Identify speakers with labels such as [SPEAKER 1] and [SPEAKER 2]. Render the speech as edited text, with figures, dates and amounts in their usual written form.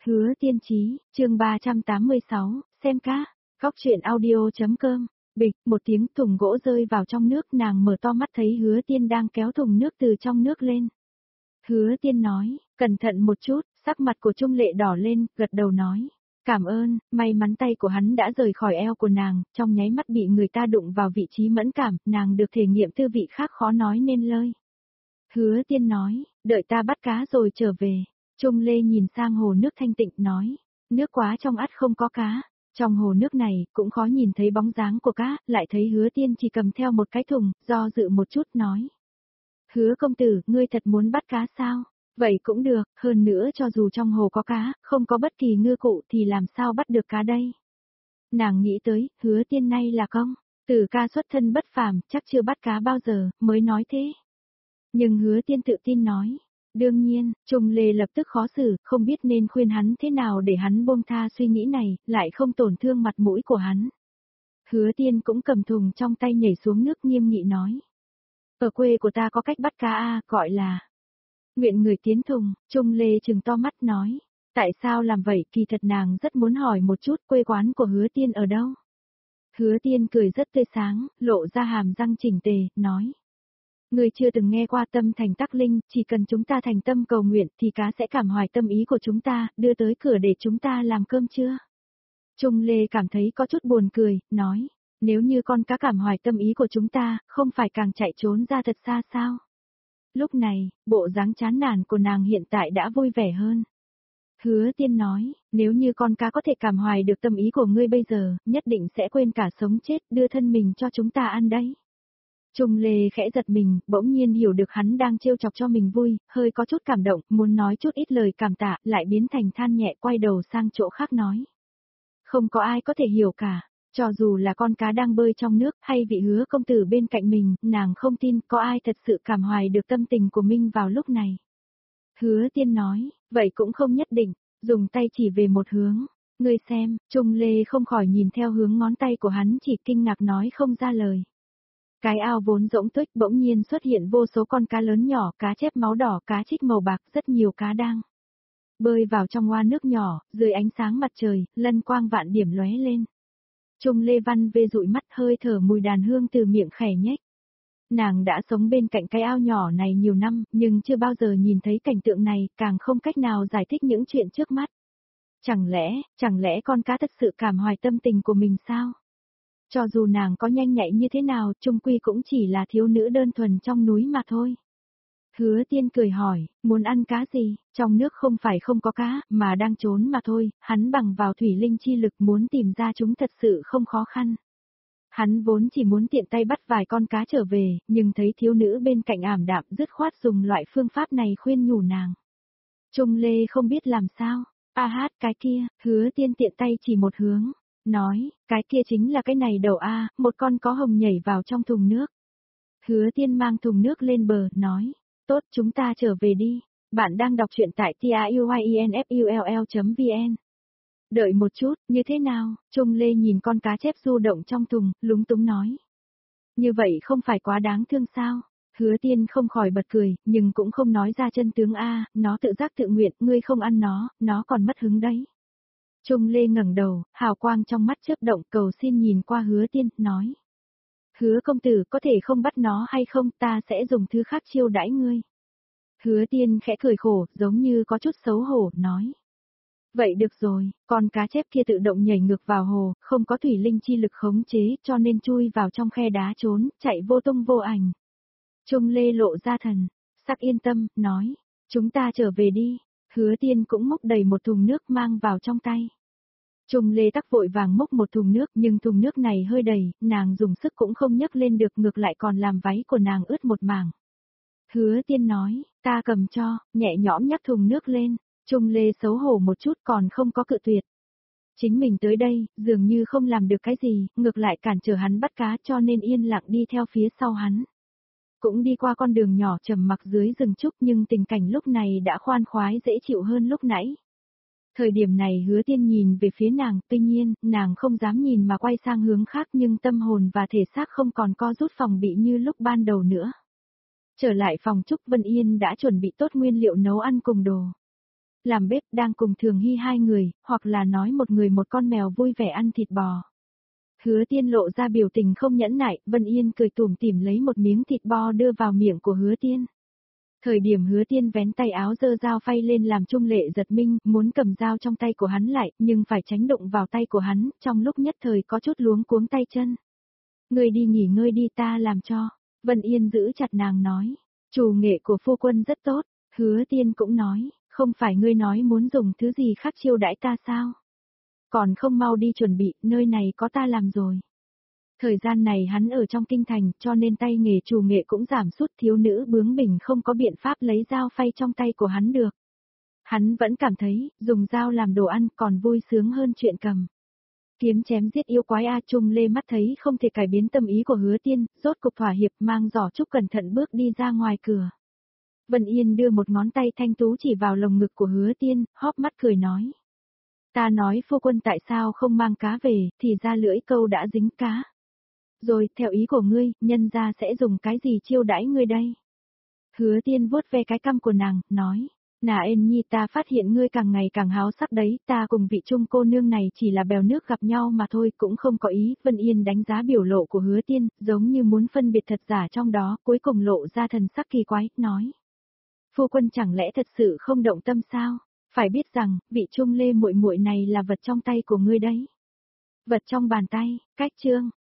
[SPEAKER 1] Hứa Tiên Chí, chương 386, xem cá, góc truyện audio.com. Bịch, một tiếng thùng gỗ rơi vào trong nước, nàng mở to mắt thấy Hứa Tiên đang kéo thùng nước từ trong nước lên. Hứa Tiên nói, cẩn thận một chút, sắc mặt của Trung Lệ đỏ lên, gật đầu nói. Cảm ơn, may mắn tay của hắn đã rời khỏi eo của nàng, trong nháy mắt bị người ta đụng vào vị trí mẫn cảm, nàng được thể nghiệm tư vị khác khó nói nên lời. Hứa Tiên nói, đợi ta bắt cá rồi trở về. Trung Lê nhìn sang hồ nước thanh tịnh nói, nước quá trong ắt không có cá. Trong hồ nước này, cũng khó nhìn thấy bóng dáng của cá, lại thấy Hứa Tiên chỉ cầm theo một cái thùng, do dự một chút nói. Hứa công tử, ngươi thật muốn bắt cá sao? Vậy cũng được, hơn nữa cho dù trong hồ có cá, không có bất kỳ ngư cụ thì làm sao bắt được cá đây? Nàng nghĩ tới, Hứa Tiên nay là công, tử ca xuất thân bất phàm, chắc chưa bắt cá bao giờ, mới nói thế. Nhưng Hứa Tiên tự tin nói. Đương nhiên, Trung Lê lập tức khó xử, không biết nên khuyên hắn thế nào để hắn buông tha suy nghĩ này, lại không tổn thương mặt mũi của hắn. Hứa Tiên cũng cầm thùng trong tay nhảy xuống nước nghiêm nghị nói. Ở quê của ta có cách bắt cá gọi là nguyện người tiến thùng. Trung Lê trừng to mắt nói. Tại sao làm vậy? Kỳ thật nàng rất muốn hỏi một chút quê quán của Hứa Tiên ở đâu. Hứa Tiên cười rất tươi sáng, lộ ra hàm răng chỉnh tề, nói. Người chưa từng nghe qua tâm thành tắc linh, chỉ cần chúng ta thành tâm cầu nguyện thì cá sẽ cảm hoài tâm ý của chúng ta, đưa tới cửa để chúng ta làm cơm chưa? Trung Lê cảm thấy có chút buồn cười, nói, nếu như con cá cảm hoài tâm ý của chúng ta, không phải càng chạy trốn ra thật xa sao? Lúc này, bộ dáng chán nản của nàng hiện tại đã vui vẻ hơn. Hứa Tiên nói, nếu như con cá có thể cảm hoài được tâm ý của ngươi bây giờ, nhất định sẽ quên cả sống chết, đưa thân mình cho chúng ta ăn đấy. Trung Lê khẽ giật mình, bỗng nhiên hiểu được hắn đang trêu chọc cho mình vui, hơi có chút cảm động, muốn nói chút ít lời cảm tạ, lại biến thành than nhẹ quay đầu sang chỗ khác nói. Không có ai có thể hiểu cả, cho dù là con cá đang bơi trong nước hay vị Hứa công tử bên cạnh mình, nàng không tin có ai thật sự cảm hoài được tâm tình của mình vào lúc này. Hứa Tiên nói, vậy cũng không nhất định, dùng tay chỉ về một hướng. Ngươi xem, Trung Lê không khỏi nhìn theo hướng ngón tay của hắn chỉ kinh ngạc nói không ra lời. Cái ao vốn rỗng tuếch bỗng nhiên xuất hiện vô số con cá lớn nhỏ, cá chép máu đỏ, cá trích màu bạc, rất nhiều cá đang bơi vào trong hoa nước nhỏ, dưới ánh sáng mặt trời, lân quang vạn điểm lóe lên. Trung Lê Văn vê dụi mắt hơi thở mùi đàn hương từ miệng khẻ nhếch. Nàng đã sống bên cạnh cái ao nhỏ này nhiều năm, nhưng chưa bao giờ nhìn thấy cảnh tượng này, càng không cách nào giải thích những chuyện trước mắt. Chẳng lẽ con cá thật sự cảm hoài tâm tình của mình sao? Cho dù nàng có nhanh nhạy như thế nào, chung quy cũng chỉ là thiếu nữ đơn thuần trong núi mà thôi. Hứa Tiên cười hỏi, muốn ăn cá gì? Trong nước không phải không có cá, mà đang trốn mà thôi, hắn bằng vào thủy linh chi lực muốn tìm ra chúng thật sự không khó khăn. Hắn vốn chỉ muốn tiện tay bắt vài con cá trở về, nhưng thấy thiếu nữ bên cạnh ảm đạm dứt khoát dùng loại phương pháp này khuyên nhủ nàng. Trung Lê không biết làm sao, cái kia, Hứa Tiên tiện tay chỉ một hướng. Nói, cái kia chính là cái này đầu một con có hồng nhảy vào trong thùng nước. Hứa Tiên mang thùng nước lên bờ, nói, tốt chúng ta trở về đi, bạn đang đọc truyện tại tiuyinfull.vn. Đợi một chút, như thế nào? Trung Lê nhìn con cá chép du động trong thùng, lúng túng nói. Như vậy không phải quá đáng thương sao? Hứa Tiên không khỏi bật cười, nhưng cũng không nói ra chân tướng nó tự giác tự nguyện, ngươi không ăn nó còn mất hứng đấy. Trung Lê ngẩng đầu, hào quang trong mắt chớp động cầu xin nhìn qua Hứa Tiên, nói. Hứa công tử có thể không bắt nó hay không, ta sẽ dùng thứ khác chiêu đãi ngươi. Hứa Tiên khẽ cười khổ, giống như có chút xấu hổ, nói. Vậy được rồi, con cá chép kia tự động nhảy ngược vào hồ, không có thủy linh chi lực khống chế cho nên chui vào trong khe đá trốn, chạy vô tung vô ảnh. Trung Lê lộ ra thần, sắc yên tâm, nói. Chúng ta trở về đi. Hứa Tiên cũng múc đầy một thùng nước mang vào trong tay. Trung Lê Tắc vội vàng múc một thùng nước nhưng thùng nước này hơi đầy, nàng dùng sức cũng không nhấc lên được ngược lại còn làm váy của nàng ướt một mảng. Hứa Tiên nói, ta cầm cho, nhẹ nhõm nhắc thùng nước lên, Trung Lê xấu hổ một chút còn không có cự tuyệt. Chính mình tới đây, dường như không làm được cái gì, ngược lại cản trở hắn bắt cá cho nên yên lặng đi theo phía sau hắn. Cũng đi qua con đường nhỏ trầm mặc dưới rừng trúc nhưng tình cảnh lúc này đã khoan khoái dễ chịu hơn lúc nãy. Thời điểm này Hứa Tiên nhìn về phía nàng, tuy nhiên, nàng không dám nhìn mà quay sang hướng khác nhưng tâm hồn và thể xác không còn co rút phòng bị như lúc ban đầu nữa. Trở lại phòng Trúc Vân Yên đã chuẩn bị tốt nguyên liệu nấu ăn cùng đồ. làm bếp đang cùng Thường Hy hai người, hoặc là nói một người một con mèo vui vẻ ăn thịt bò. Hứa Tiên lộ ra biểu tình không nhẫn nại, Vân Yên cười tủm tỉm lấy một miếng thịt bò đưa vào miệng của Hứa Tiên. Thời điểm Hứa Tiên vén tay áo giơ dao phay lên làm Trung Lệ giật mình, muốn cầm dao trong tay của hắn lại, nhưng phải tránh đụng vào tay của hắn, trong lúc nhất thời có chút luống cuống tay chân. Ngươi đi nghỉ ngơi đi, ta làm cho. Vân Yên giữ chặt nàng nói, chủ nghệ của phu quân rất tốt. Hứa Tiên cũng nói, không phải ngươi nói muốn dùng thứ gì khác chiêu đãi ta sao? Còn không mau đi chuẩn bị, nơi này có ta làm rồi. Thời gian này hắn ở trong kinh thành, cho nên tay nghề chủ nghệ cũng giảm sút, thiếu nữ bướng bỉnh không có biện pháp lấy dao phay trong tay của hắn được. Hắn vẫn cảm thấy, dùng dao làm đồ ăn còn vui sướng hơn chuyện cầm. Kiếm chém giết yêu quái A Trung Lê mắt thấy không thể cải biến tâm ý của Hứa Tiên, rốt cục thỏa hiệp mang giỏ trúc cẩn thận bước đi ra ngoài cửa. Vân Yên đưa một ngón tay thanh tú chỉ vào lồng ngực của Hứa Tiên, hóp mắt cười nói. Ta nói phu quân tại sao không mang cá về, thì ra lưỡi câu đã dính cá. Rồi, theo ý của ngươi, nhân gia sẽ dùng cái gì chiêu đãi ngươi đây? Hứa Tiên vuốt ve cái cằm của nàng, nói. Nà Ên Nhi, ta phát hiện ngươi càng ngày càng háo sắc đấy, ta cùng vị Trung cô nương này chỉ là bèo nước gặp nhau mà thôi, cũng không có ý. Vân Yên đánh giá biểu lộ của Hứa Tiên, giống như muốn phân biệt thật giả trong đó, cuối cùng lộ ra thần sắc kỳ quái, nói. Phu quân chẳng lẽ thật sự không động tâm sao? Phải biết rằng, vị Trung Lê muội muội này là vật trong tay của ngươi đấy. Vật trong bàn tay, cách chương.